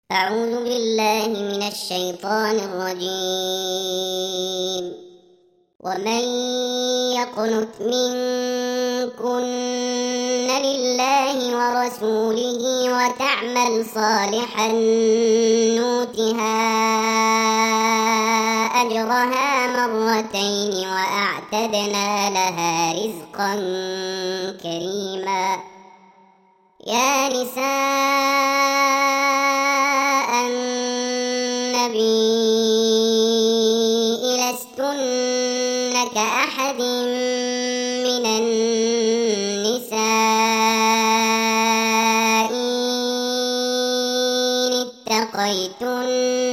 أعوذ بالله من الشيطان الرجيم. ومن يقنت منكن لله ورسوله وتعمل صالحا نؤتها أجرها مرتين وأعتدنا لها رزقا كريما. يا نساء النبي لستن كأحد من النساء إن اتقيتن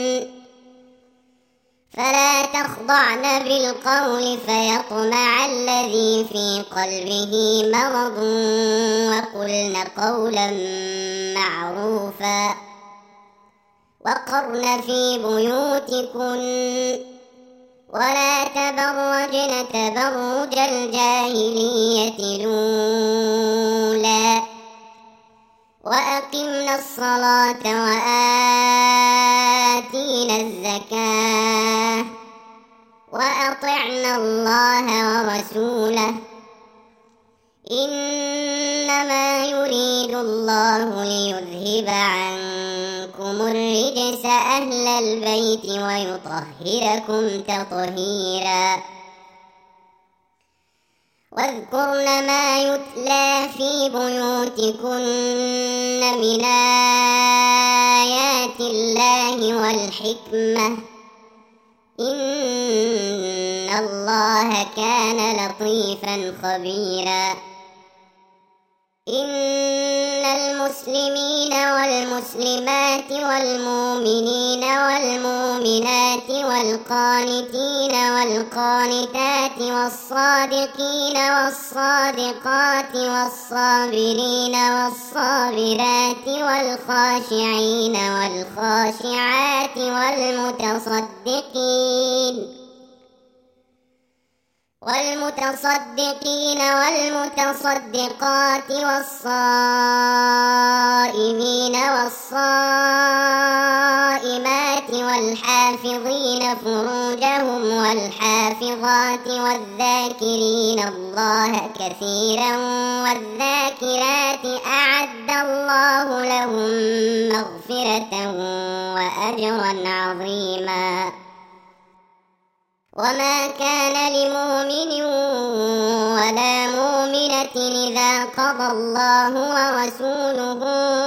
فلا تخضعن بالقول فيطمع الذي في قلبه مرض وقلن قولا معروفا وقرن في بيوتكن ولا تبرجن تبرج الجاهلية الأولى وأقمنا الصلاة وآتينا الزكاة وأطعنا الله ورسوله إنما يريد الله ليذهب عنكم الرجس أهل البيت ويطهركم تطهيرا. واذكرن ما يتلى في بيوتكن من آيات الله والحكمة إن الله كان لطيفا خبيرا. إن المسلمين والمسلمات والمؤمنين والمؤمنات والقانتين والقانتات والصادقين والصادقات والصابرين والصابرات والخاشعين والخاشعات والمتصدقين والمتصدقات والصائمين والصائمات والحافظين فروجهم والحافظات والذاكرين الله كثيرا والذاكرات أعد الله لهم مغفرة وأجرا عظيما. وما كان لمؤمن ولا مؤمنة إذا قضى الله ورسوله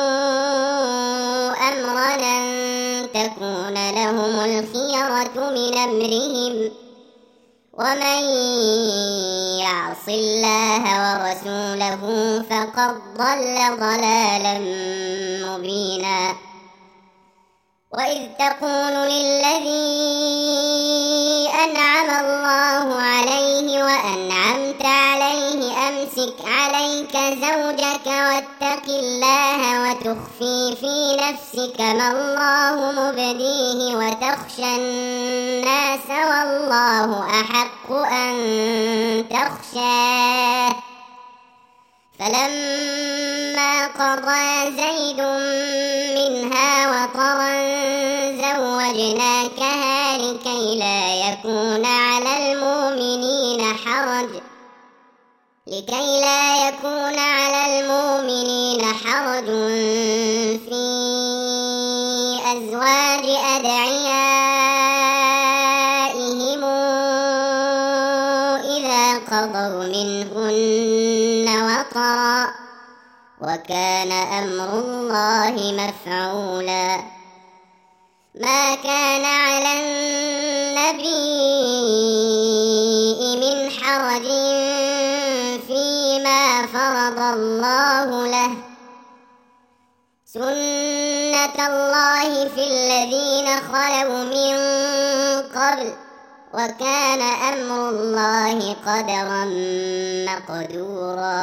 أمرا أن تكون لهم الخيرة من أمرهم ومن يعص الله ورسوله فقد ضل ضلالا مبينا. وإذ تقول للذي أنعم الله عليه وأنعمت عليه أمسك عليك زوجك واتق الله وتخفي في نفسك ما الله مبديه وتخشى الناس والله أحق أن تخشاه فلما قضى زيد منها وطرا زوجناكها لكي لا يكون على المؤمنين حرج في أزواج أدعيائهم إذا قضوا منهن وطرا وكان أمر الله مفعولا. ما كان على النبي من حرج فيما فرض الله له سنة الله في الذين خلوا من قبل وكان أمر الله قدرا مقدورا.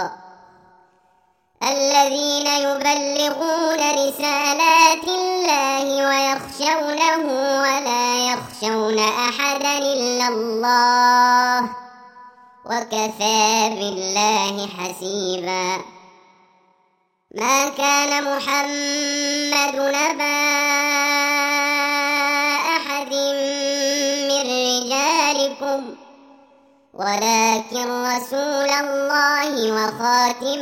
الذين يبلغون رسالات الله ويخشونه ولا يخشون أحدا إلا الله وكفى بالله حسيبا. ما كان محمد نبا ولكن رسول الله وخاتم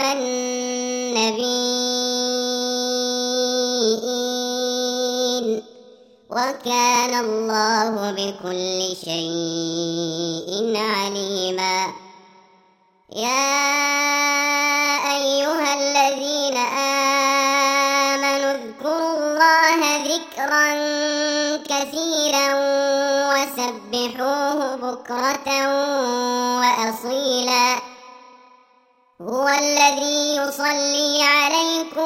النبيين، وكان الله بكل شيء عليما. يا أيها الذين آمنوا اذكروا الله ذكرا كثيرا وسبحوه بكرة وأصيلا. هو الذي يصلي عليكم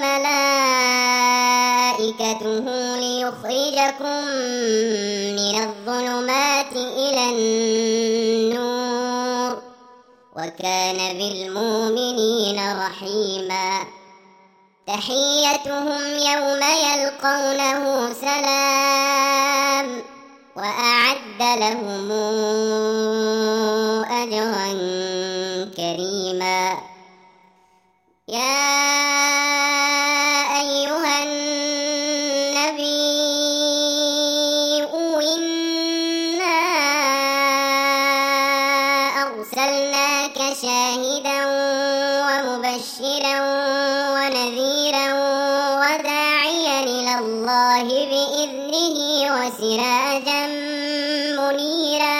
وملائكته ليخرجكم من الظلمات إلى النور، وكان بالمؤمنين رحيما. تحيتهم يوم يلقونه سلام، وأعد لهم أجرا كريما. يا أيها النبي إنا أرسلناك شاهدا ومبشرا ونذيرا وداعيا إلى الله بإذنه وسراجا منيرا.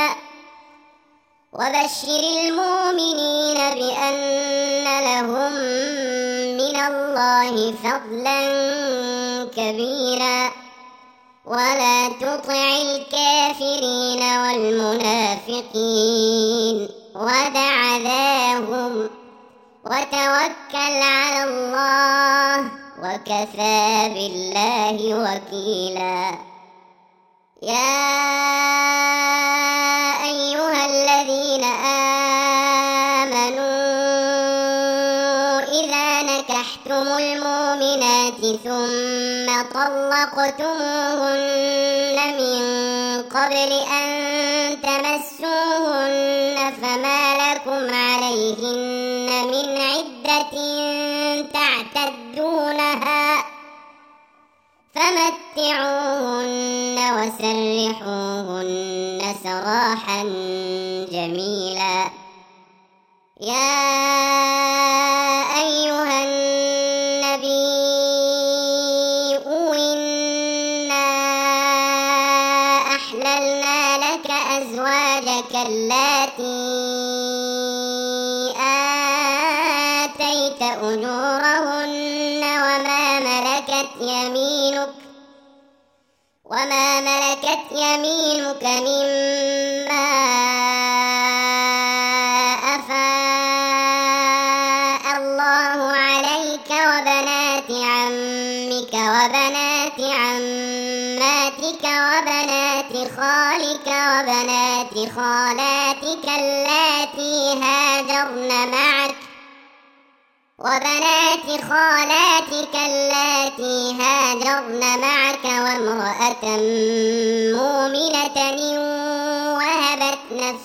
وبشر المؤمنين بأن لهم من الله فضلا كبيرا. ولا تطع الكافرين والمنافقين ودع ذاهم وتوكل على الله، وكفى بالله وكيلا. يا أيها الذين آمنوا إذا نكحتم المؤمنات ثم طلقتموهن من قبل أن تمسوهن فما لكم عليهن من عدة تعتدونها، فمتعوهن وسرحوهن سراحا جميلا. يا أيها النبي إنا أحللنا لك أزواجك اللاتي آتيت أجورهن وما ملكت يمينك مما أفاء الله عليك، وبنات عمك وبنات عماتك وبنات خالك وبنات خالاتك اللاتي هاجرن معك وامرأة مؤمنة وهبت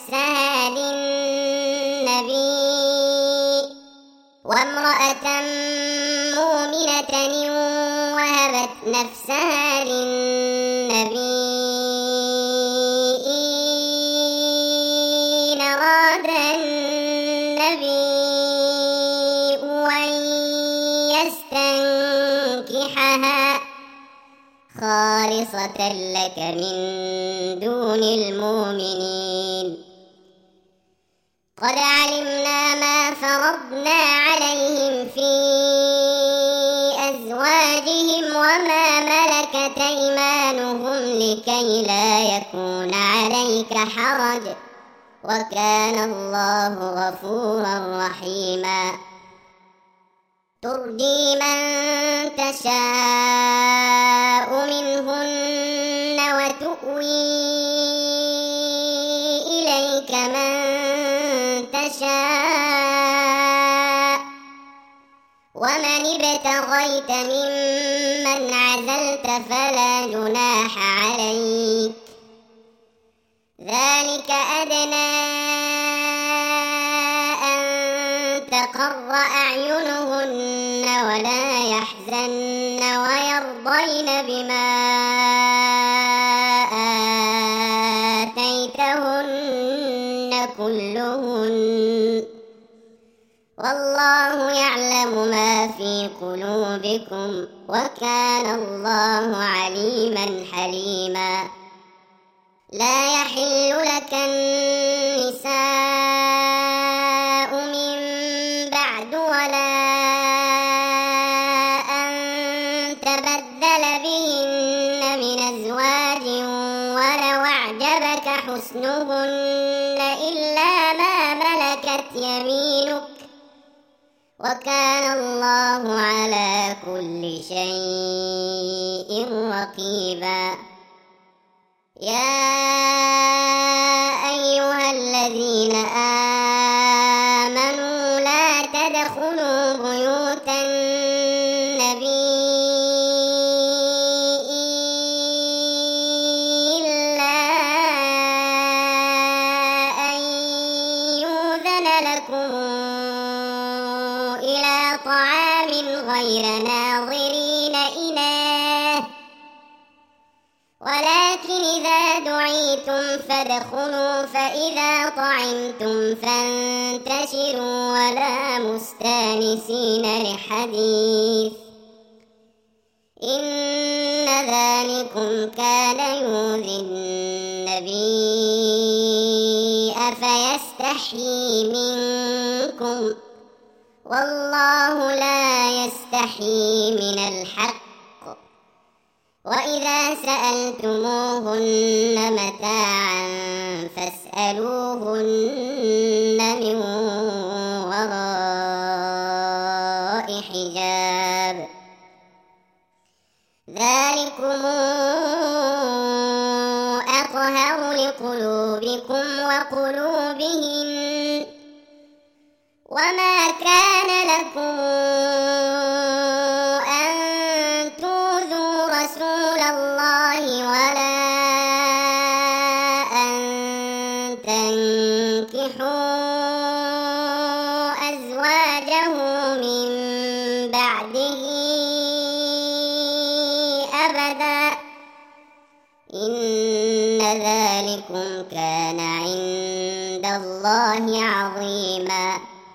نفسها للنبي إن أراد النبي أن يستنكحها خالصة لك من دون المؤمنين. قد علمنا ما فرضنا عليهم في أزواجهم وما ملكت أيمانهم لكي لا يكون عليك حرج، وكان الله غفورا رحيما. ترجي من تشاء منهن وتؤوي إليك من تشاء، ومن ابتغيت ممن عزلت فلا جناح عليك، ذلك أدنى أن تقر أعينهن ولا يحزن ويرضين بما آتيتهن كلهن. والله يعلم ما في قلوبكم وكان الله عليما حليما لا يحل لك النساء من بعد ولا أن تبدل بهن من أزواج ولو أعجبك حسنهن إلا ما ملكت يمينك وكان الله على كل شيء رقيبا يا أيها الذين آمنوا لا تدخلوا بيوت النبي إلا أن يؤذن لكم إلى طعام غير ناظرين إناه ولكن إذا دعيتم فادخلوا فإذا طعمتم فانتشروا ولا مستانسين لحديث إن ذلكم كان يؤذي النبي فيستحيي منكم والله لا يستحيي من الحق وإذا سألتموهن متاعا فاسألوهن من وراء حجاب ذلكم أطهر لقلوبكم وقلوبهن وما كان لكم أن تؤذوا رسول الله ولا أن تنكحوا أزواجه من بعده أبدا إن ذلكم كان عند الله عظيما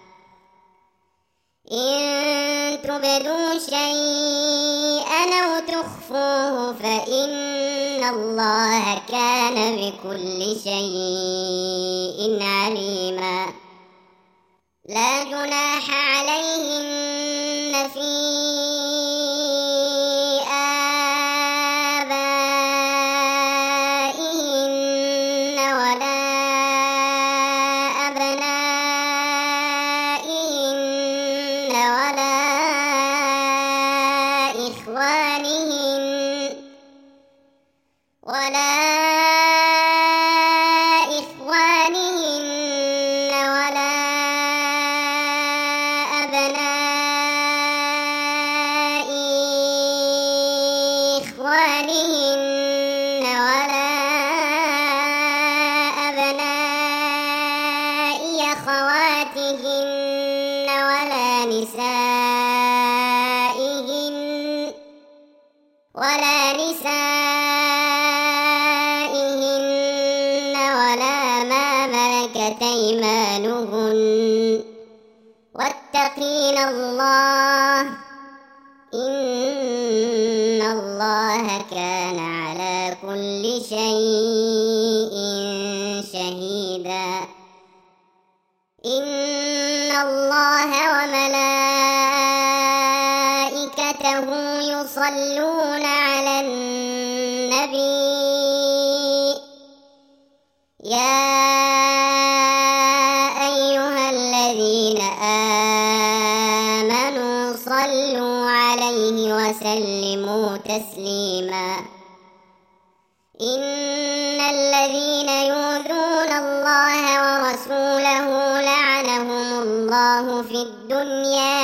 إن تبدوا شيئا أو تخفوه فإن الله كان بكل شيء عليما لا جناح عليهن في آبائهن ولا أبنائهن ولا إخوانهن ولا أبناء إخوانهن ولا أبناء أخواتهن ولا نسائهن ولا ما ملكت أيمانهن واتقين الله إن الله كان على كل شيء شهيدا إن الله وملائكته يصلون على النبي يا أيها الذين آمنوا صلوا عليه وسلموا تسليما إن الذين يؤذون الله ورسوله لعنهم الله في الدنيا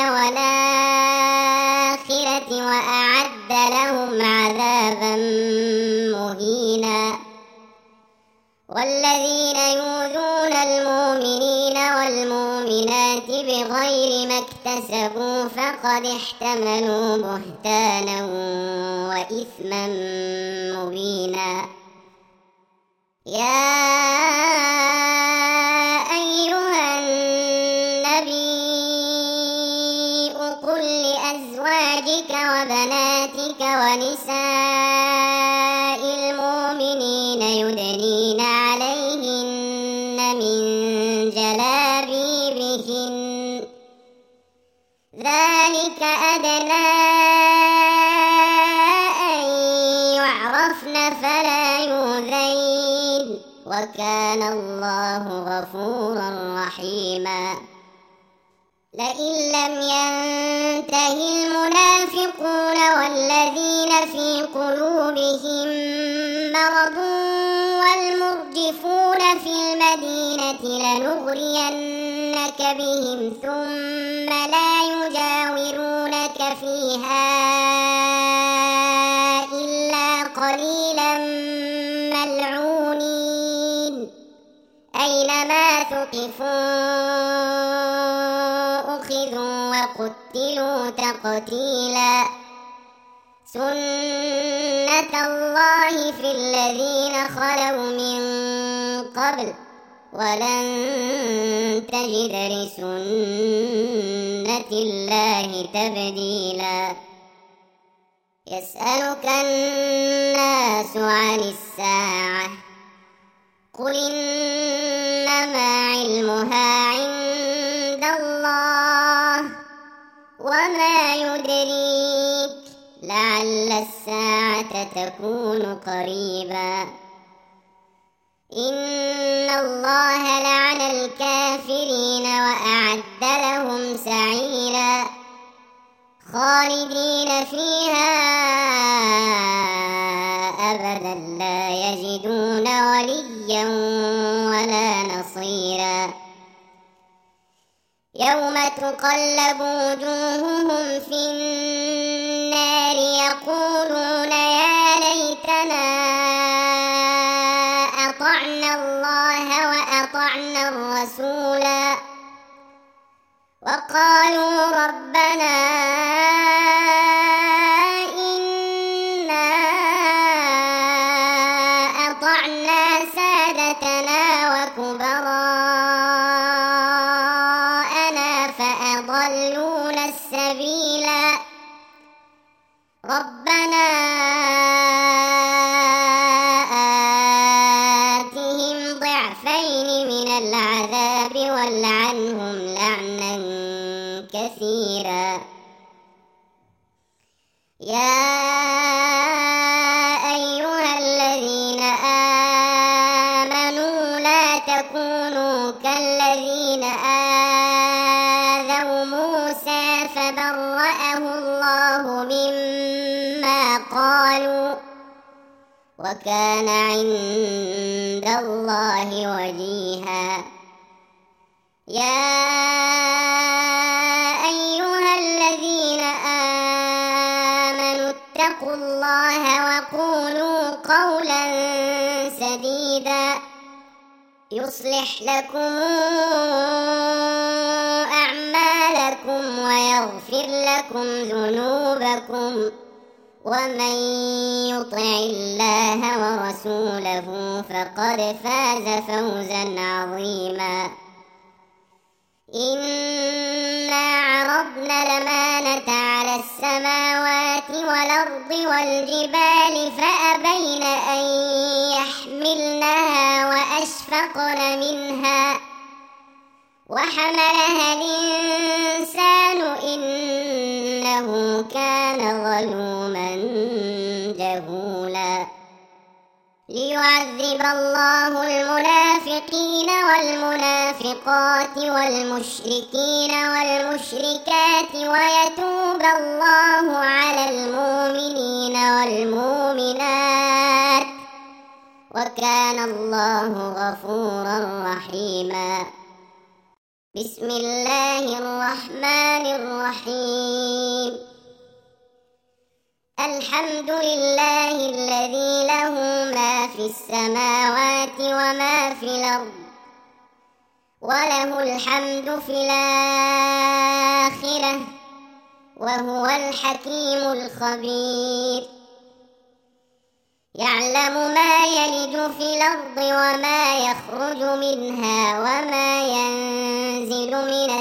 والآخرة وأعد لهم عذابا مهينا والذين يؤذون المؤمنين والمؤمنات بغير ما اكتسبوا فقد احتملوا بهتانا وإثما مبينا يا أيها النبي ونساء المؤمنين يدنين عليهن من جلابيبهن ذلك أدنى أن يعرفن فلا يؤذين وكان الله غفورا رحيما لئن لم ينته المنافقون والذين في قلوبهم مرض والمرجفون في المدينة لنغرينك بهم ثم لا يجاورونك فيها إلا قليلا ملعونين أينما ثقفوا أخذوا وقتلوا تقتيلا سنة الله في الذين خلوا من قبل ولن تجد لسنة الله تبديلا يسألك الناس عن الساعة قل إنما علمها عند الله وما يدريك لعل الساعة تكون قريبا إن الله لعن الكافرين وأعد لهم سعيرا خالدين فيها أبدا لا يجدون وليا ولا نصيرا يوم تقلب وجوههم في النار يقولون يا ليتنا أطعنا الله وأطعنا الرسولا وقالوا ربنا إنا أطعنا سادتنا وكبراءنا فأضلونا السبيلا ربنا آتهم ضعفين من العذاب والعنهم لعنا كثيرا يا أيها الذين آمنوا لا تكونوا كالذين آذوا موسى فبرأه الله مما قالوا وكان عند الله وجيها يا أيها الذين آمنوا اتقوا الله وقولوا قولا سديدا يصلح لكم أعمالكم ويغفر لكم ذنوبكم ومن يطع الله ورسوله فقد فاز فوزا عظيما إنا عرضنا الأمانة على السماوات والأرض والجبال فأبين أن يحملنها وأشفقن منها وحملها الإنسان إنه كان ظلوما جهولا ليعذب الله المنافقين والمنافقات والمشركين والمشركات ويتوب الله على المؤمنين والمؤمنات وكان الله غفورا رحيما بسم الله الرحمن الرحيم الحمد لله الذي له ما في السماوات وما في الأرض وله الحمد في الآخرة وهو الحكيم الخبير يعلم ما يلج في الأرض وما يخرج منها وما ينزل من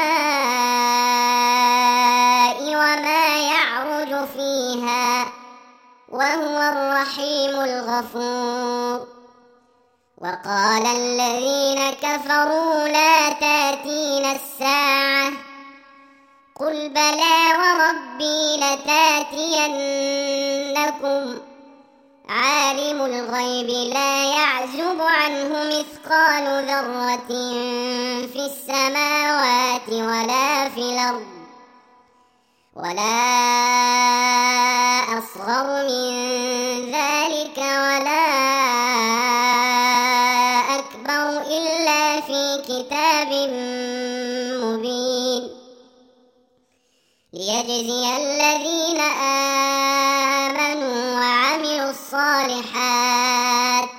السماء وما يعرج فيها وهو الرحيم الغفور. وقال الذين كفروا لا تأتينا الساعة قل بلى وربي لتأتينكم عالم الغيب لا يعزب عنه مثقال ذرة في السماوات ولا في الأرض ولا أصغر من ذلك ولا أكبر إلا في كتاب مبين ليجزي الذين آمنوا وعملوا الصالحات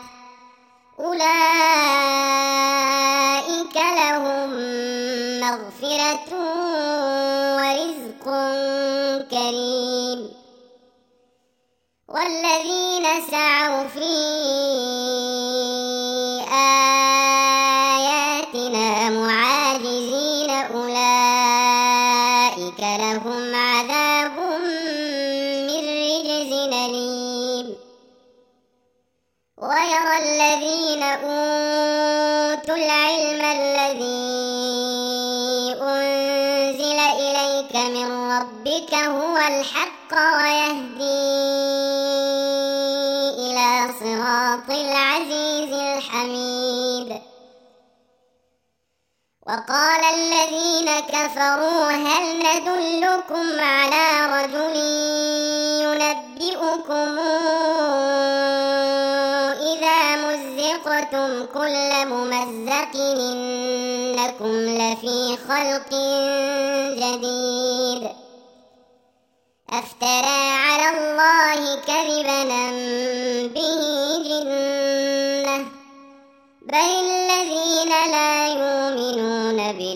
أولئك لهم مغفرة ورزق كريم. والذين سعوا في آياتنا معاجزين أولئك لهم عذاب من رجز أليم. ويرى الذين أوتوا العلم الذي أنزل إليك من ربك هو الحق ويهدي إلى صراط العزيز الحميد. وقال الذين كفروا هل ندلكم على رجل ينبئكم إذا مزقتم كل ممزق إنكم لفي خلق جديد أفترى على الله كذبا به جنة بل الذين لا يؤمنون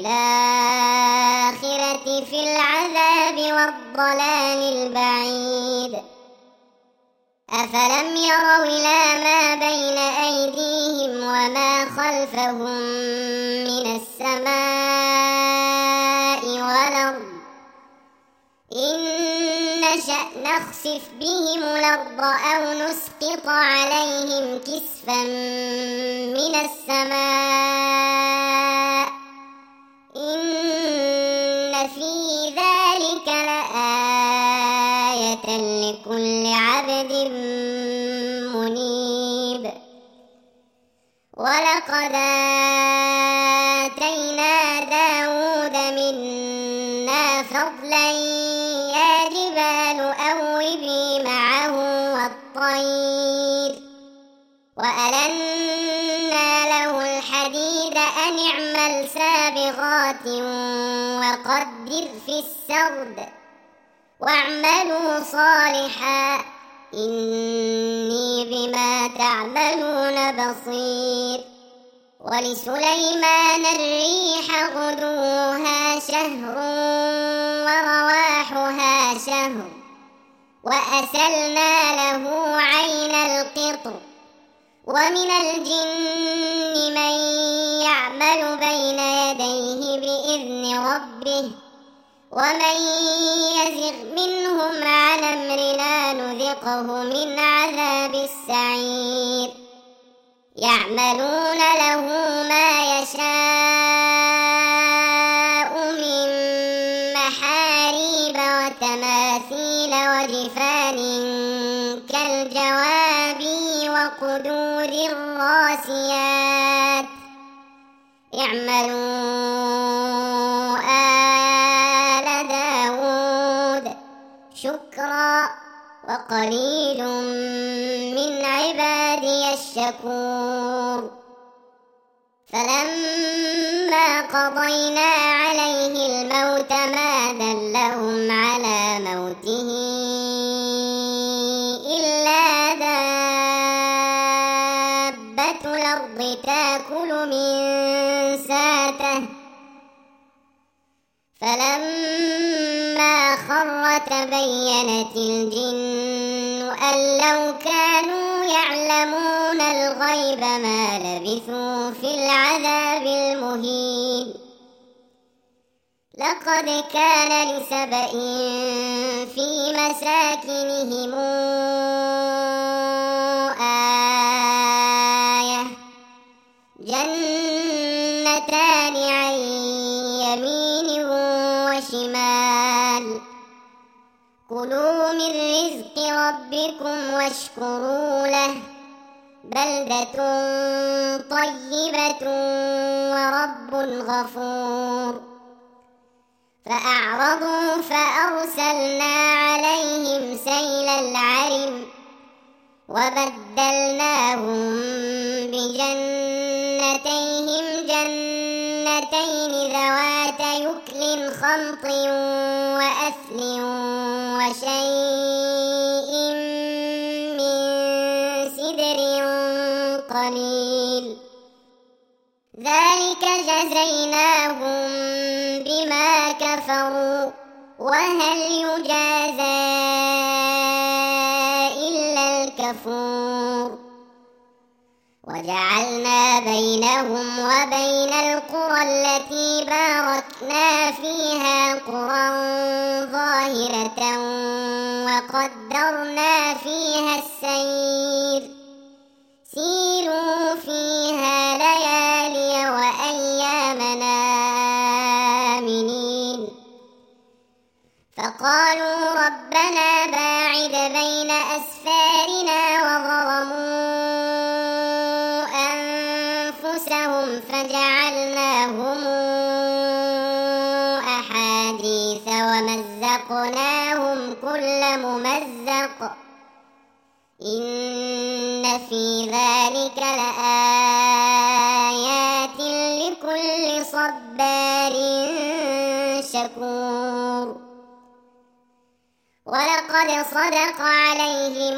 بالآخرة في العذاب والضلال البعيد. أفلم يروا إلى ما بين أيديهم وما خلفهم من السماء والأرض إن نشأ نخسف بهم الأرض أو نسقط عليهم كسفا من السماء إن في ذلك لآية لكل عبد منيب. ولقد آتينا داود منا فضلا يا جبال أوبي معه والطير وألنا له الحديد أن اعمل سابغات وقدر في السرد واعملوا صالحا إني بما تعملون بصير. ولسليمان الريح غدوها شهر ورواحها شهر وأسلنا له عين القطر ومن الجن من يعمل بين يديه بإذن ربه ومن يزغ منهم عن أمرنا نذقه من عذاب السعير. يعملون له ما يشاء من محاريب وتماثيل وجفان كالجواب وقدور الراسيات اعملوا آل داود شكرا وقليل من عبادي الشكور. فلما قضينا عليه الموت ما دلهم على موته إلا دابة الأرض تأكل من ساته فلما خر تبينت الجن أن لو كانوا يعلمون الغيب ما لبثوا في العذاب المهين. لقد كان لسبإ في مساكنهم ملكوتان عن يمين وشمال كلوا من رزق ربكم واشكروا له بلدة طيبة ورب غفور فأعرضوا فأرسلنا عليهم سيل العرم وبدلناهم بجنتيهم جنتين ذوات يكل خمط وأثل وشيء من سدر قليل ذلك جزيناهم بما كفروا وهل يجازى إلا الكفور وجعلنا بينهم وبين القرى التي باركنا فيها قرى ظاهرة وقدرنا فيها السير سيروا فيها ليالي وأيامنا آمنين فقالوا ربنا باعد بين أسفارنا وظلموا أنفسهم فجعلناهم أحاديث ومزقناهم كل ممزق إن في ذلك لآيات لكل صبار شكور ولقد صدق عليهم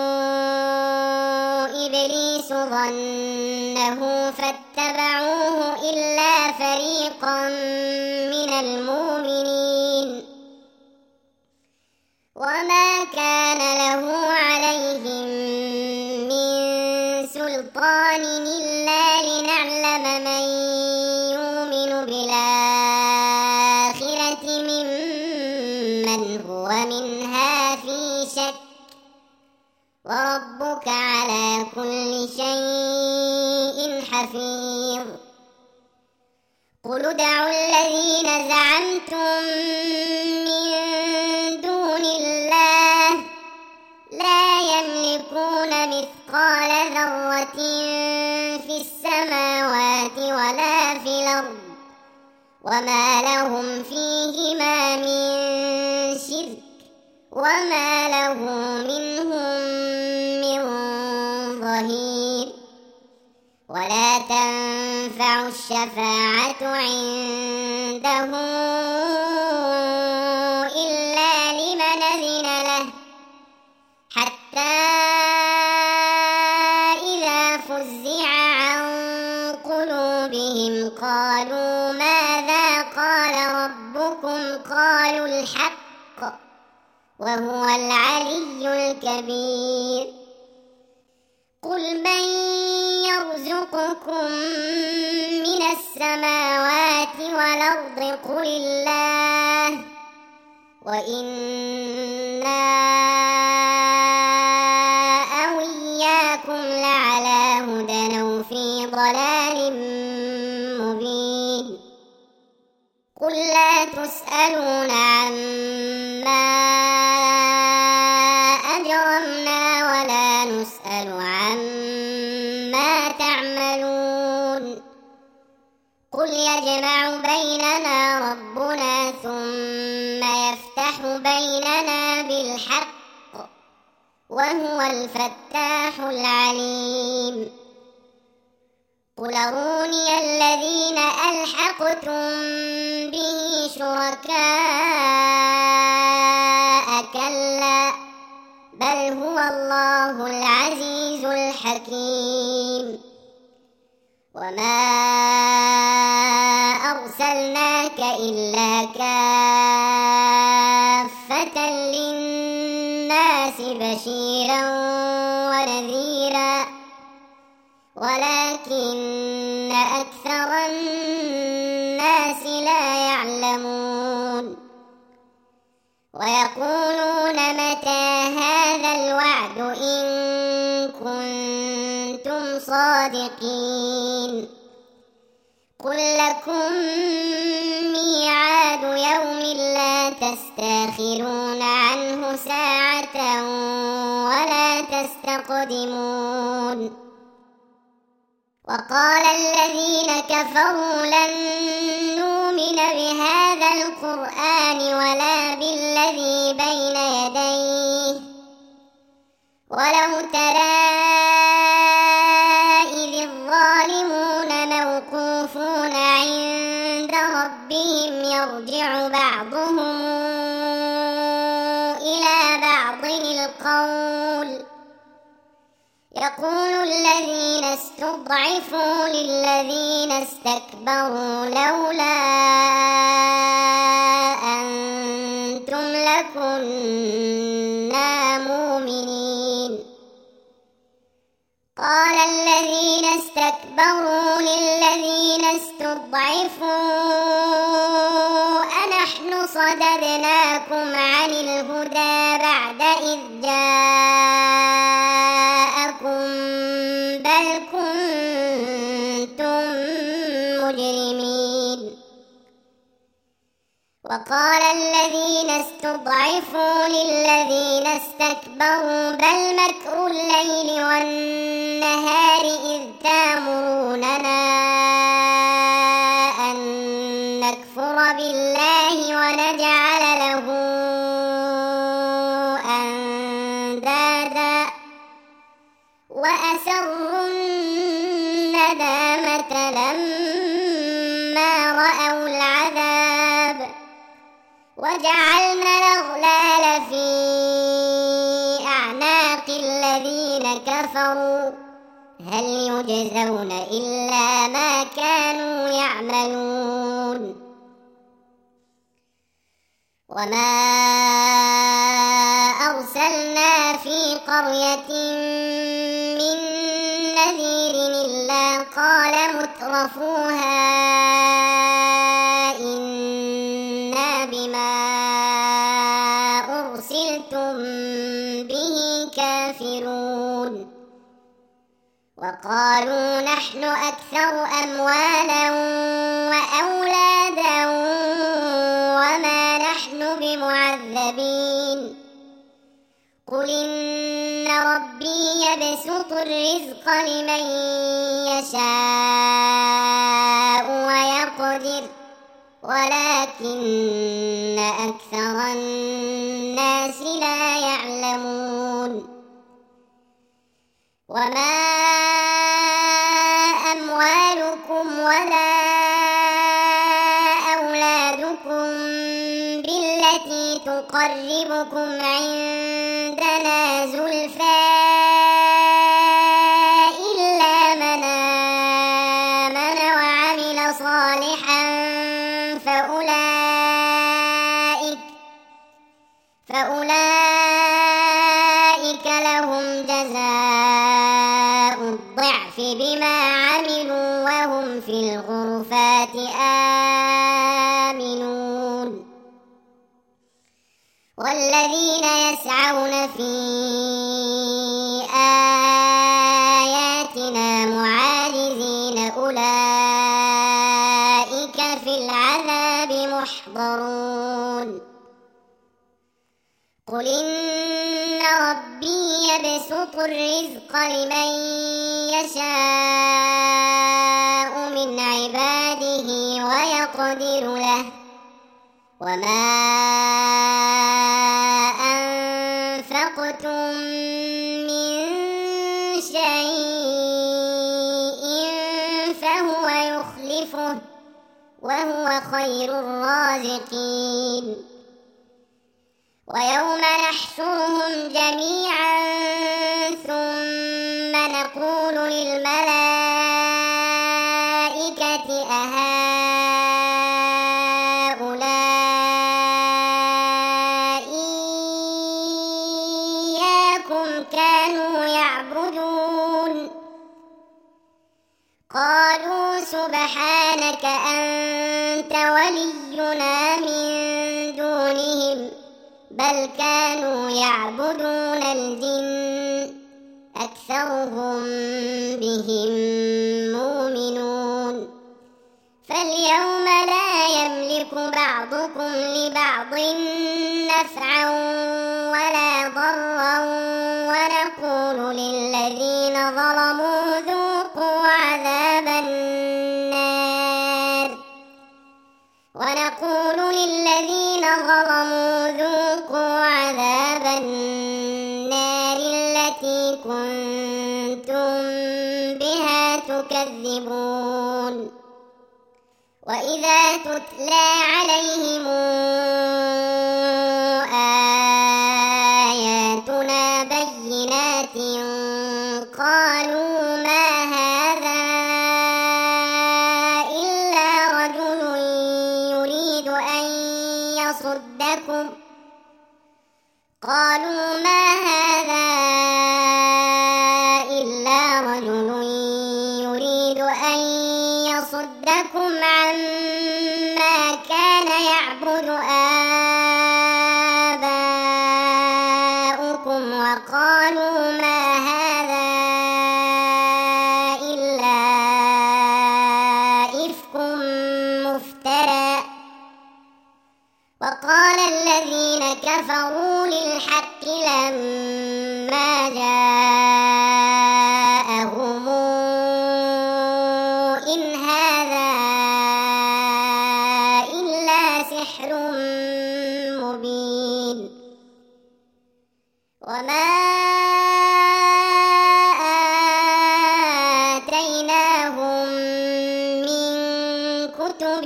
إبليس ظنه فاتبعوه إلا فريقا من المؤمنين وما كان له عليهم من سلطان إلا لنعلم من يؤمن بالآخرة ممن هو منها في شك وربك على كل شيء حفيظ قل ادعوا الذين زعمتم من دون الله لا يملكون مثقال ذرة في السماوات ولا في الأرض وما لهم فيهما من شرك وما له منهم من ظهير ولا تنفع الشفاعة عنده إلا لمن أذن له حتى إذا فزع عن قلوبهم قالوا ماذا قال ربكم قالوا الحق وهو العلي الكبير قل من يرزقكم من السماوات والأرض قل الله وإنا أو إياكم لعلى هدى أو في ضلال مبين قل لا تسألون عما أجرمنا ولا نسأل عما تعملون قل يجمع بيننا ربنا ثم يفتح بيننا بالحق وهو الفتاح العليم قل أروني الذين ألحقتم به شركاء كلا بل هو الله العزيز الحكيم وما أرسلناك إلا كافة للناس بشيرا ونذيرا ولكن أكثر الناس لا يعلمون ويقولون متى هذا الوعد إن كنتم صادقين قل لكم ميعاد يوم لا تستأخرون عنه ساعة ولا تستقدمون. وقال الذين كفروا لن نؤمن بهذا القرآن ولا بالذي بين يديه ولو ترى إذ الظالمون موقوفون عند ربهم يرجع بعضهم إلى بعض القول يقول الذين استضعفوا للذين استكبروا لولا أنتم لكنا مؤمنين. قال الذين استكبروا للذين استضعفوا أنحن صددناكم عن الهدى بعد إذ جاءكم بل كنتم مجرمين. وقال الذين استضعفوا للذين استكبروا بل مكر الليل والنهار إذ تأمروننا أن نكفر بالله ونجعل له أندادا وأسروا الندامة لما رأوا العذاب وجعلنا الأغلال في أعناق الذين كفروا هل يجزون إلا ما كانوا يعملون. وما أرسلنا في قرية من نذير إلا قال مترفوها إنا بما أرسلتم به كافرون. وقالوا نحن أكثر أموالا وأولادا وما نحن بمعذبين. قل إن ربي يبسط الرزق لمن يشاء ويقدر ولكن أكثر الناس لا يعلمون. وما أموالكم ولا أولادكم بالتي تقربكم عندنا زلفى إلا من آمن وعمل صالحا فأولئك لهم جزاء الضعف بما عملوا وهم في الغرفات آمنون. والذين يسعون في آياتنا معاجزين أولئك في العذاب محضرون. قل إن ربي يبسط الرزق لمن يشاء من عباده ويقدر له وما أنفقتم من شيء فهو يخلفه وهو خير الرازقين. ويوم نحشرهم جميعا ثم نقول للملائكة أهؤلاء إياكم كانوا يعبدون قالوا سبحانك أنت ولينا من دونهم بل كانوا يعبدون الجن أكثرهم بهم مؤمنون. اليوم لا يملك بعضكم لبعض نفعا ولا ضرا ونقول للذين ظلموا ذوقوا عذاب النار التي كنتم بها تكذبون وإذا تتلى عليهم آياتنا بينات قالوا ما هذا إلا رجل يريد أن يصدكم عما كان يعبد آباؤكم وقالوا ما هذا إلا إفك مفترى وقال الذين كفروا للحق لما جاءهم إن هذا إلا سحر مبين وما آتيناهم من كتب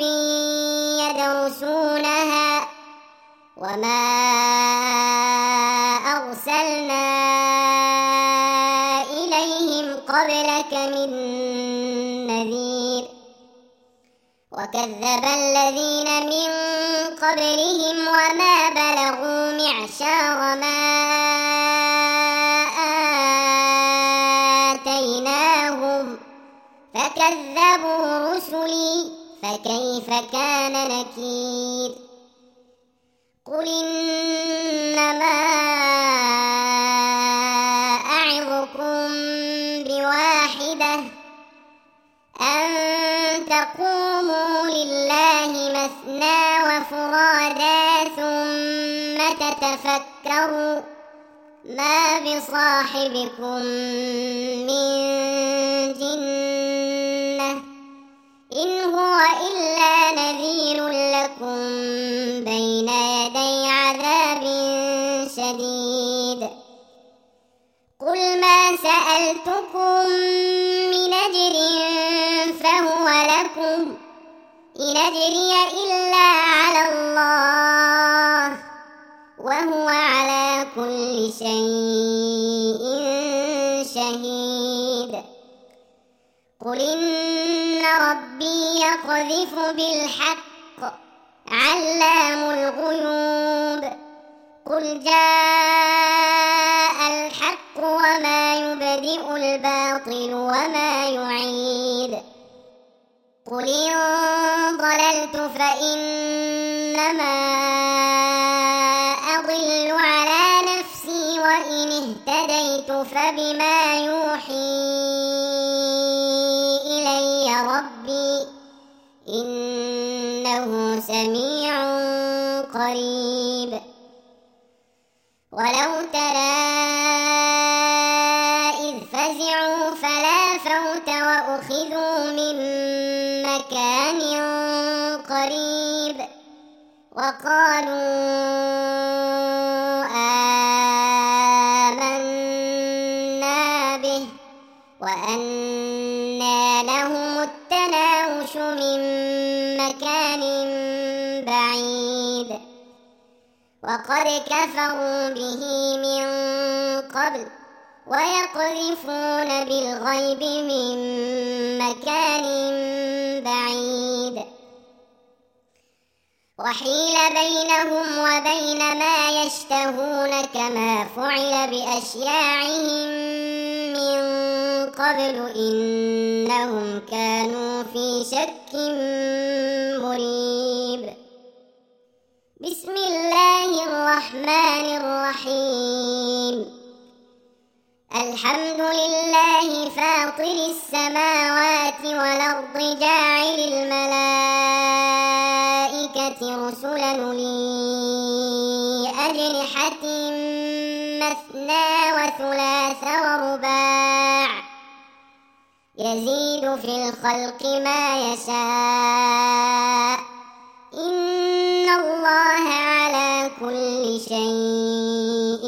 يدرسونها وما أرسلنا إليهم قبلك من نذير وكذب الذين من قبلهم وما بلغوا معشار ما آتيناهم فكذبوا رسلي فكيف كان نكير قل إنما أعظكم بواحدة أن تقوموا لله مثنى وفرادا ثم تتفكروا ما بصاحبكم من جنة إن هو إلا نذير لكم بين يدي عذاب شديد قل ما سألتكم من أجر فهو لكم إن أجري إلا على الله وهو على كل شيء شهيد قل إن ربي يقذف بالحق علام الغيوب قل جاء الحق وما يبدئ الباطل وما يعيد قل إن ضللت فإنما أضل على نفسي وإن اهتديت فبما يوحي إلي ربي إنه سميع قريب ولو ترى إذ فزعوا فلا فوت وأخذوا من مكان قريب وقالوا آمنا به وأنى لهم التناوش من مكان بعيد وقد كفروا به من قبل ويقذفون بالغيب من مكان بعيد وحيل بينهم وبين ما يشتهون كما فعل بأشياعهم من قبل إنهم كانوا في شك مريب بسم الله الرحمن الرحيم الحمد لله فاطر السماوات والأرض جاعل الملائكة رسلا أولي أجنحة مثنى وثلاث ورباع يزيد في الخلق ما يشاء إن الله على كل شيء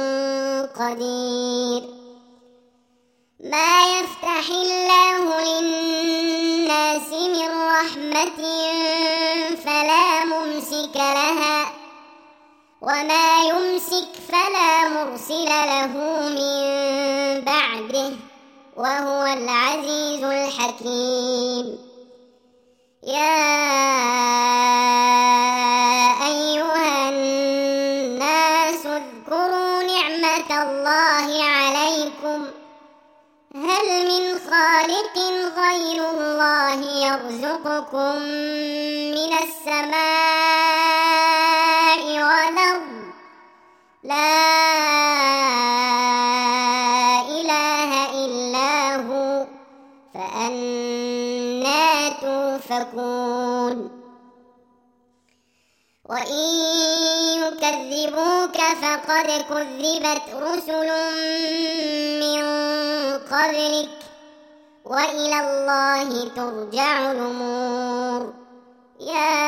قدير ما يفتح الله للناس من رحمة فلا ممسك لها وما يمسك فلا مرسل له من بعده وهو العزيز الحكيم يا أيها الناس اذكروا نعمة الله عليكم هل من خالق غير الله يرزقكم من السماء والأرض لا إله إلا هو فأنى تؤفكون وإن يكذبوك فقد كذبت رسل من قبلك وإلى الله ترجع الأمور يا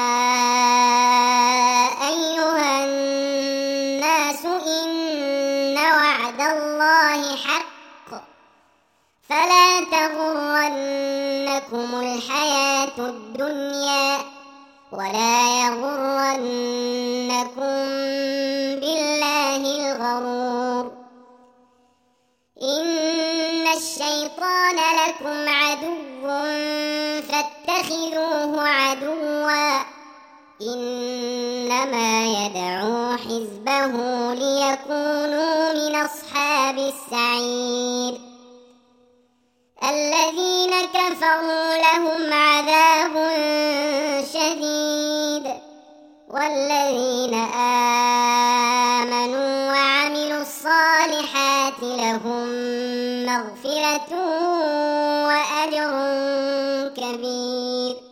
أيها الناس إن وعد الله حق فلا تغرنكم الحياة الدنيا ولا يغرنكم بالله الغرور إن الشيطان لكم عدو فاتخذوه عدوا إنما يدعو حزبه ليكونوا من أصحاب السعير الذين كفروا لهم عذاب شديد والذين آمنوا وعملوا الصالحات لهم مغفرة وأجر كبير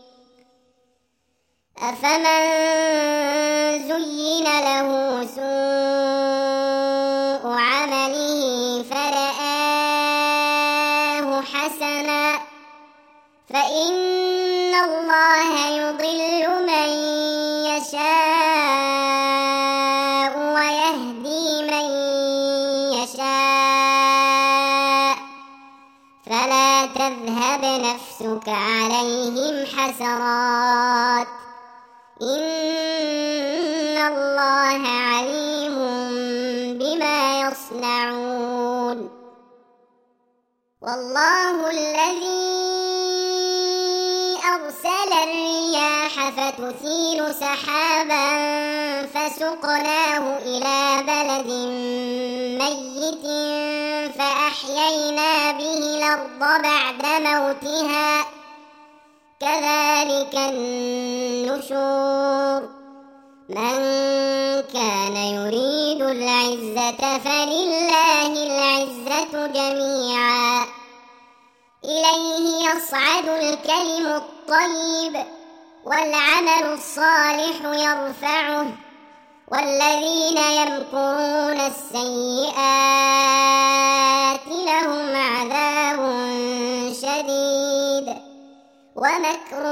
أفمن زين له سوء عمله فرآه حسنا فإن الله يضل من يشاء ويهدي من يشاء فلا تذهب نفسك عليهم حسرات إن الله عليم بما يصنعون والله الذي أرسل الرياح فتثير سحابا فسقناه إلى بلد ميت فأحيينا به الأرض بعد موتها كذلك النشور من كان يريد العزة فلله العزة جميعا إليه يصعد الكلم الطيب والعمل الصالح يرفعه والذين يمكرون السيئات لهم عذاب شديد ومكر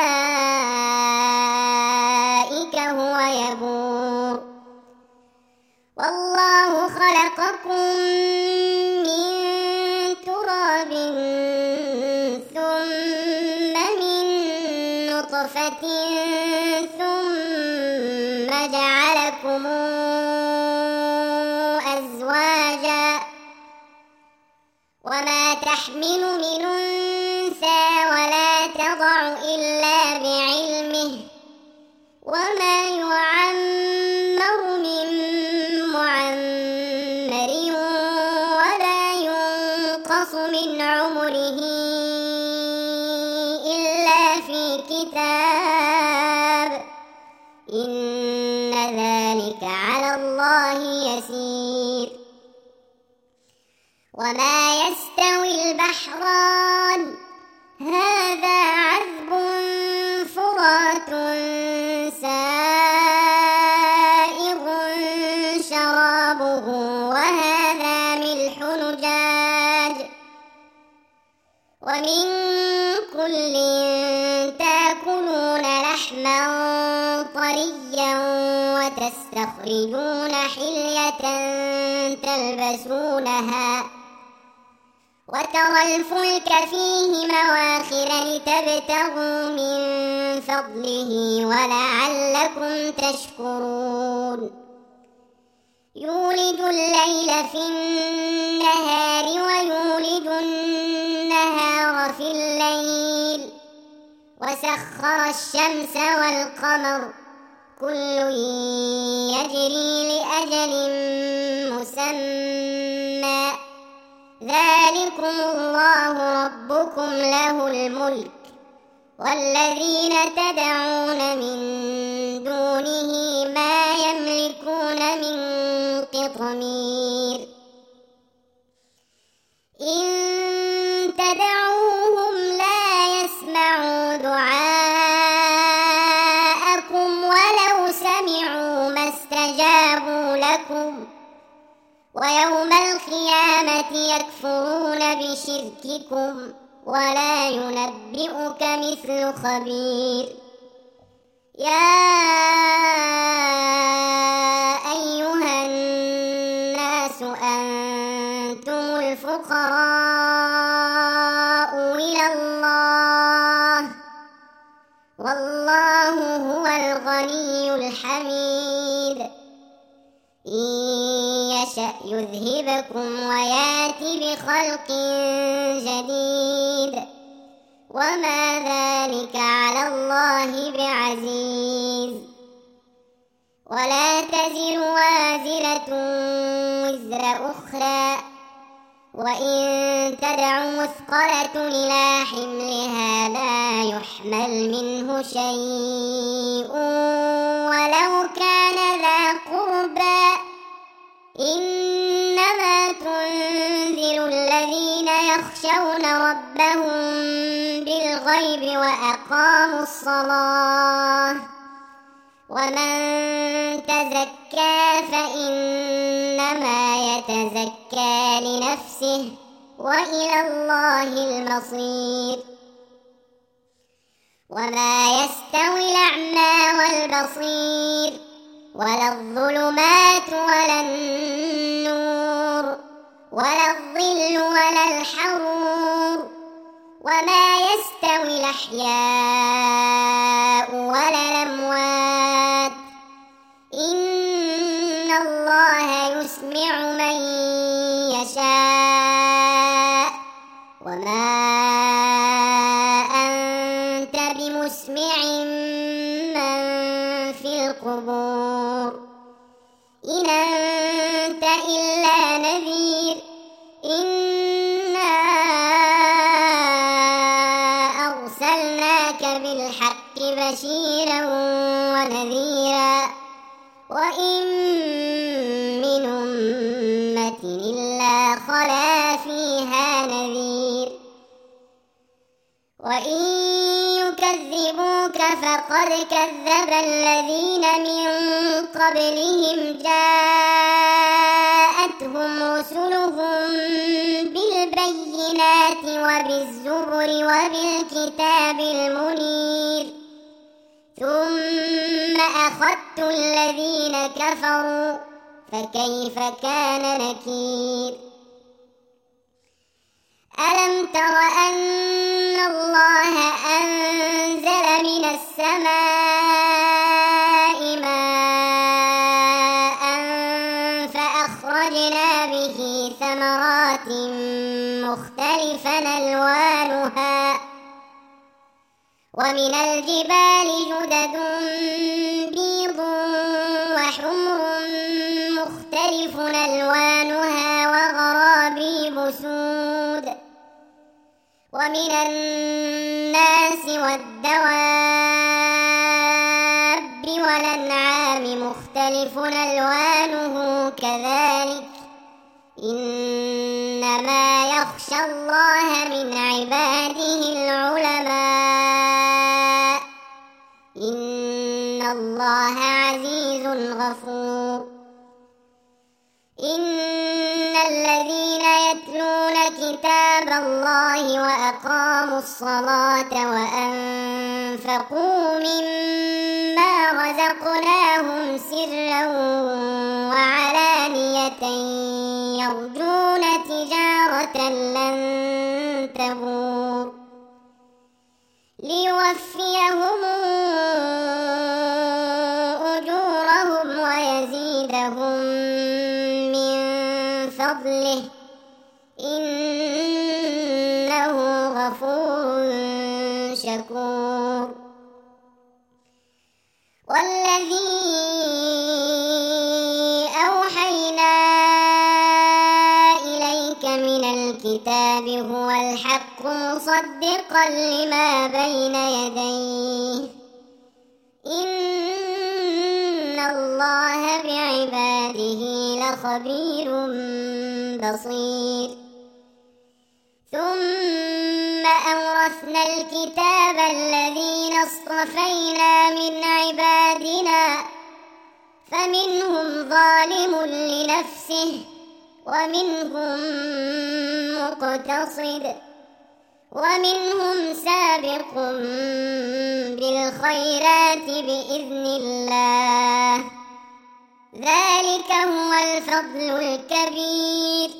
أولئك هو يبور والله خلقكم من تراب ثم من نطفة ثم جعلكم أزواجا وما تحمل من أنثى ولا تضع إلا بعلمه وما يعمر من معمر ولا ينقص من عمره إلا في كتاب إن ذلك على الله يسير وما يستوي البحران هذا عذب فرات سائغ شرابه وهذا ملح نجاج ومن كل تاكلون لحما طريا وتستخرجون حلية تلبسونها وترى الفلك فيه مواخر لتبتغوا من فضله ولعلكم تشكرون يولج الليل في النهار ويولج النهار في الليل وسخر الشمس والقمر كل يجري لأجل مسمى ذلكم الله ربكم له الملك والذين تدعون من دونه ما يملكون من قطمير إن تدعوهم لا يسمعوا دعاءكم ولو سمعوا ما استجابوا لكم ويوم القيامة يكفرون بشرككم ولا ينبئك مثل خبير يا أيها الناس أنتم الفقراء إلى الله والله هو الغني الحميد إن يشأ يذهبكم ويات بخلق جديد وما ذلك على الله بعزيز ولا تزر وازرة وزر أخرى وإن تدع مثقلة إلى حملها لا يحمل منه شيء ولو كان ذا قربى إنما تنذر الذين يخشون ربهم بالغيب وأقاموا الصلاة ومن تزكى فإنما يتزكى لنفسه وإلى الله المصير وما يستوي الأعمى والبصير ولا الظلمات ولا النور ولا الظل ولا الحرور وما يستوي الأحياء ولا الأموات إن الله يسمع من يشاء وما أنت بمسمع من في القبور إن أنت إلا نذير إنا أرسلناك بالحق بشيرا ونذيرا وإن من أمة إلا خلا فيها نذير وإن يكذبوك فقد كذب الذين من قبلهم جاءتهم رسلهم بالبينات وبالزبر وبالكتاب المنير ثم أخذت الذين كفروا فكيف كان نكير ألم تر أن الله أنزل من السماء ماء فأخرجنا به ثمرات مختلفا ألوانها ومن الجبال جدد بيض وحمر مختلف ألوانها وغرابيب سود ومن الناس والدواب والأنعام مختلف ألوانه كذلك إنما يخشى الله من عباده العلماء إن الله عزيز غفور إن الذين يتلون كتاب الله وأقاموا الصلاة وأنفقوا مما رزقناهم سرا وعلانية يرجون تجارة لن تبور ليوفيهم أجورهم ويزيدهم من فضله إنه غفور شكور والذي أوحينا إليك من الكتاب هو الحق مصدقا لما بين يديه إن الله بعباده لخبير بصير ثم أورثنا الكتاب الذين اصطفينا من عبادنا فمنهم ظالم لنفسه ومنهم مقتصد ومنهم سابق بالخيرات بإذن الله ذلك هو الفضل الكبير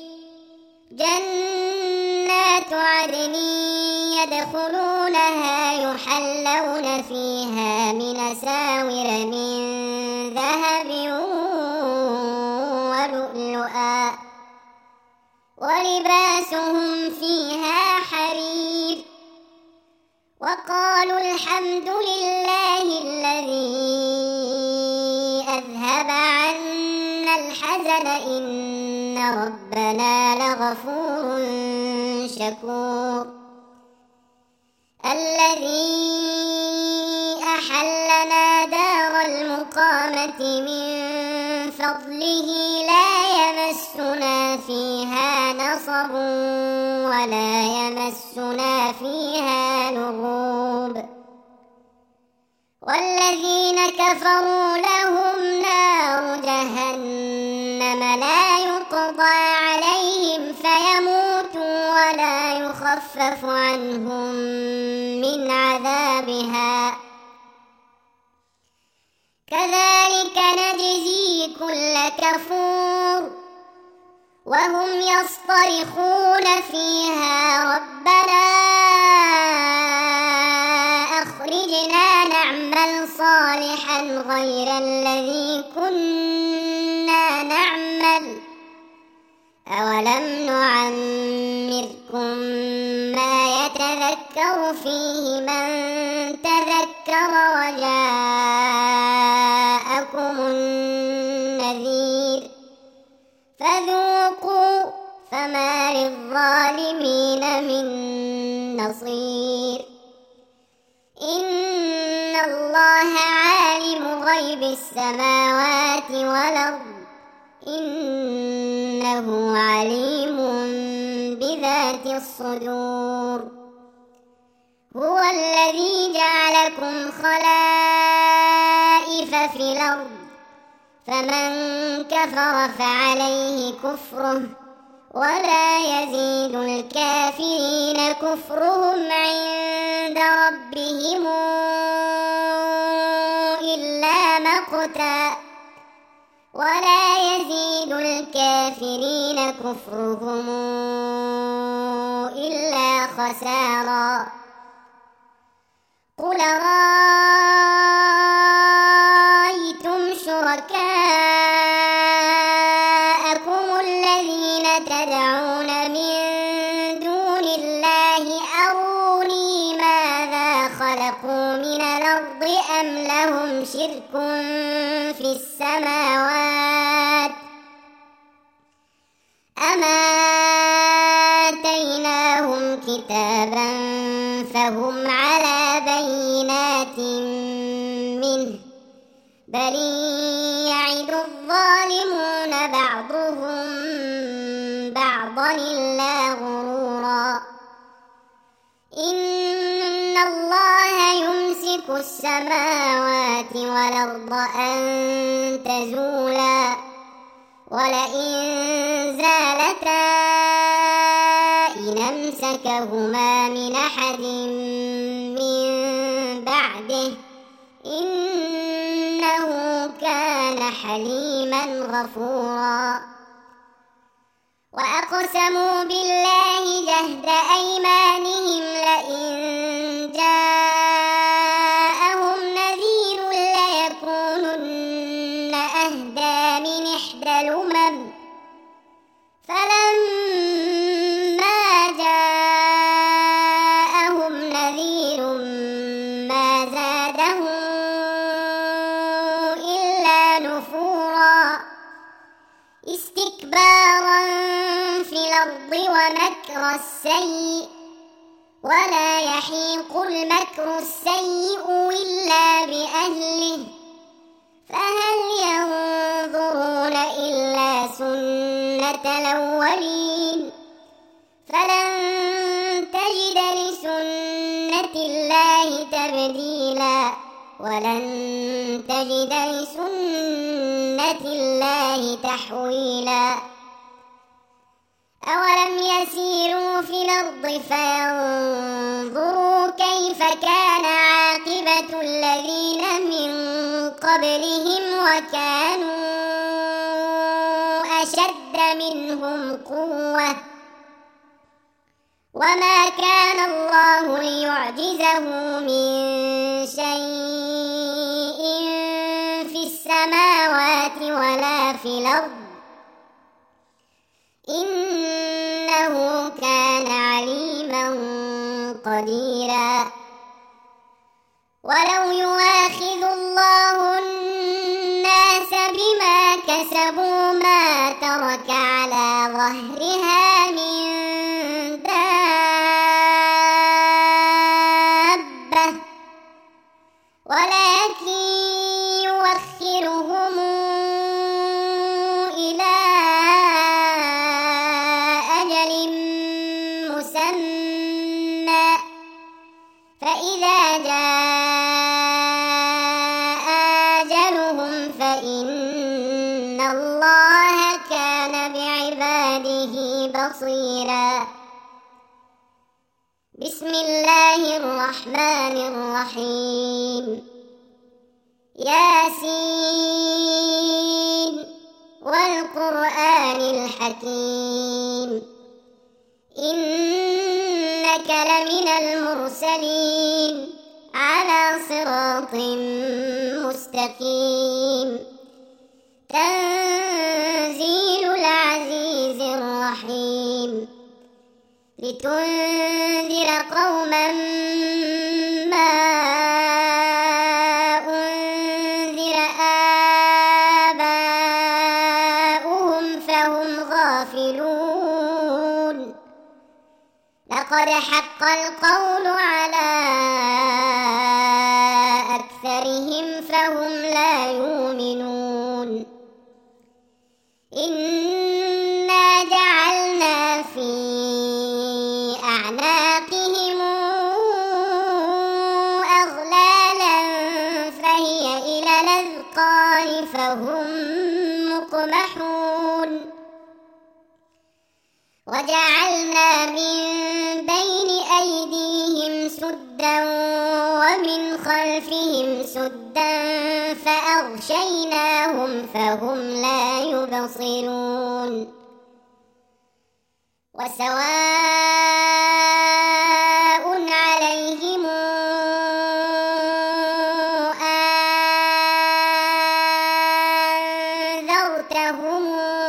جنات عدن يدخلونها يحلون فيها من أساور من ذهب ولؤلؤا ولباسهم فيها حرير وقالوا الحمد لله الذي أذهب عنا الحزن إن ربنا لغفور شكور الذي أحلنا دار المقامة من فضله لا يمسنا فيها نصب ولا يمسنا فيها لغوب والذين كفروا لهم نار جهنم لا يقضى عليهم فيموتوا ولا يخفف عنهم من عذابها كذلك نجزي كل كفور وهم يصطرخون فيها ربنا أخرجنا نعمل صالحا غير الذي كنا نعمل أولم نعمركم ما يتذكر فيه من تذكر وجاءكم النذير فذوقوا فما للظالمين من نصير إن الله عالم غيب السماوات والأرض إنه عليم بذات الصدور هو الذي جعلكم خلائف في الأرض فمن كفر فعليه كفره ولا يزيد الكافرين كفرهم عند ربهم إلا مقتا ولا يزيد الكافرين كفرهم إلا خسارا قل رأيتم شركاءكم الذين تدعون من دون الله أروني ماذا خلقوا من الأرض أم لهم شرك في السماوات أم آتيناهم كتابا فهم على بينات منه بل يعد الظالمون بعضهم خيرا إلا غرورا إن الله يمسك السماوات والأرض أن تزولا ولئن زالتا إن أمسكهما من أحد من بعده إنه كان حليما غفورا وأقسموا بالله جهد أيمانهم لئن جاءهم نذير ليكونن أهدى من إحدى الأمم فلما جاءهم نذير ما زادهم إلا نفورا استكبارا في الأرض ومكر السيء ولا يحيق المكر السيء إلا بأهله فهل ينظرون إلا سنة الأولين فلن تجد لسنة الله تبديلا ولن تجد لسنة الله تحويلا أولم يسيروا في الأرض فينظروا كيف كان عاقبة الذين من قبلهم وكانوا أشد منهم قوة وما كان الله ليعجزه من شيء في السماوات ولا في الأرض إنه كان عليما قديرا ولو يؤاخذ الله الناس بما كسبوا ما ترك على ظهرها من دابة ولكن يؤخرهم إلى أجل مسمى فإذا جاء أجلهم فإن الله كان بعباده بصيرا بسم الله الرحمن الرحيم ياسين والقرآن الحكيم إنك لمن المرسلين على صراط مستقيم تنزيل العزيز الرحيم لتنذر قوما ما أنذر آباؤهم فهم غافلون لقد حق القول على أكثرهم فهم لا يؤمنون إنا جعلنا في أعناقهم أغلالا فهي إلى الأذقان فهم مقمحون وجعلنا من بين أيديهم سدا ومن خلفهم سدا فأغشيناهم فهم لا يبصرون وسواء عليهم أنذرتهم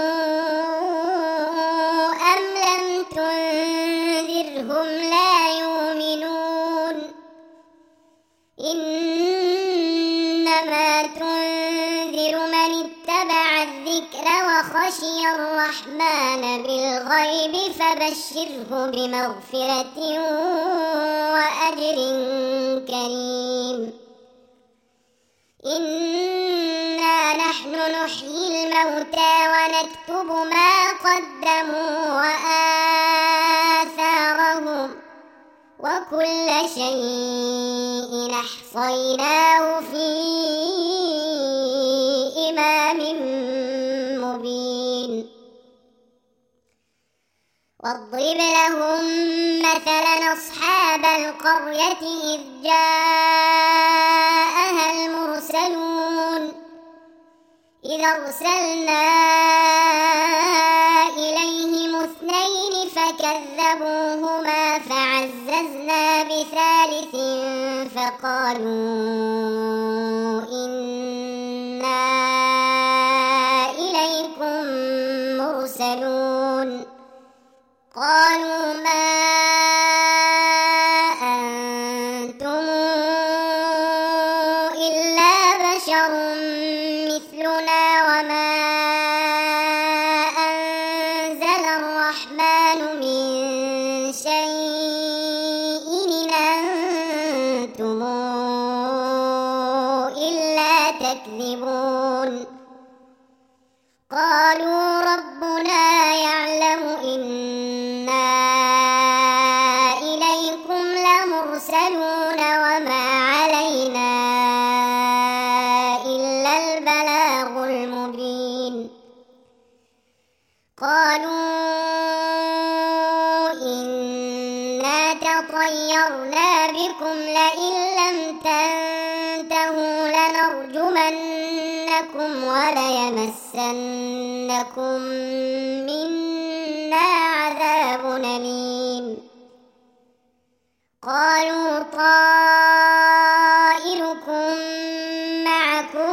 أم لم تنذرهم لا يؤمنون إنما تنذر من اتبع الذكر وخشي الرحمن بالغيب فبشره بمغفرة وأجر كريم إنا نحن نحيي الموتى ونكتب ما قدموا وآثارهم وكل شيء أحصيناه في إمام مبين واضرب لهم مثلا أصحاب القرية إذ جاءها المرسلون إذ أرسلنا إليهم 2 فكذبوهما فعززنا بثالث فقالوا إنا إليكم مرسلون قالوا ما أنتم إلا بشر مثلنا وما أنزل الرحمن من شيء إن أنتم إلا تكذبون قالوا ربنا يعلم إنا إليكم لمرسلون وما علينا إلا البلاغ المبين قالوا إنا تطيرنا بكم لئن لم تنتهوا لنرجمنكم وليمسنكم منا عذاب أليم قالوا طائركم معكم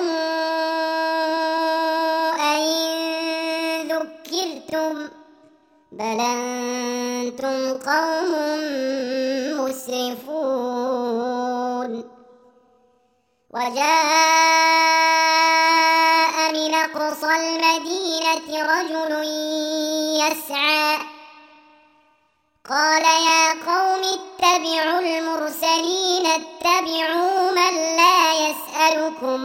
أئن ذكرتم بل أنتم قوم مسرفون وجاء من أقصى المدينة رجل يسعى قال يا قوم اتبعوا المرسلين اتبعوا من لا يسألكم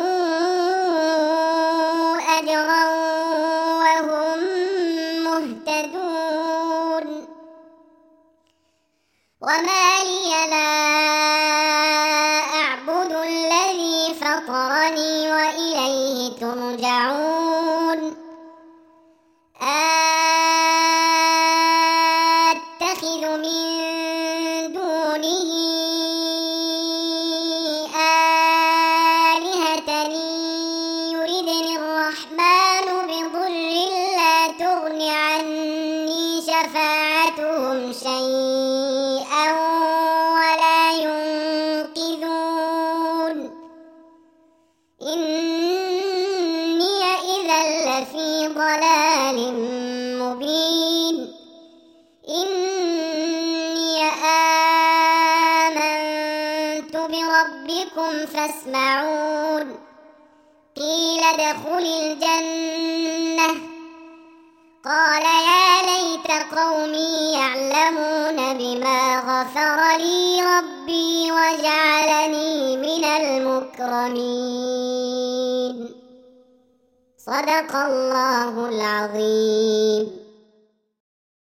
أجرا وهم مهتدون وما لي لا أعبد الذي فطرني وإليه ترجعون أتخذ من دونه آلهة يردني الرحمن بضر لا تغن عني شفاعتهم شيئا ولا ينقذون إني إذا لفي ضلال مبين إني آمنت بربكم فاسمعون قيل ادخل الجنة قال يا ليت قومي يعلمون بما غفر لي ربي وجعلني من المكرمين صدق الله العظيم.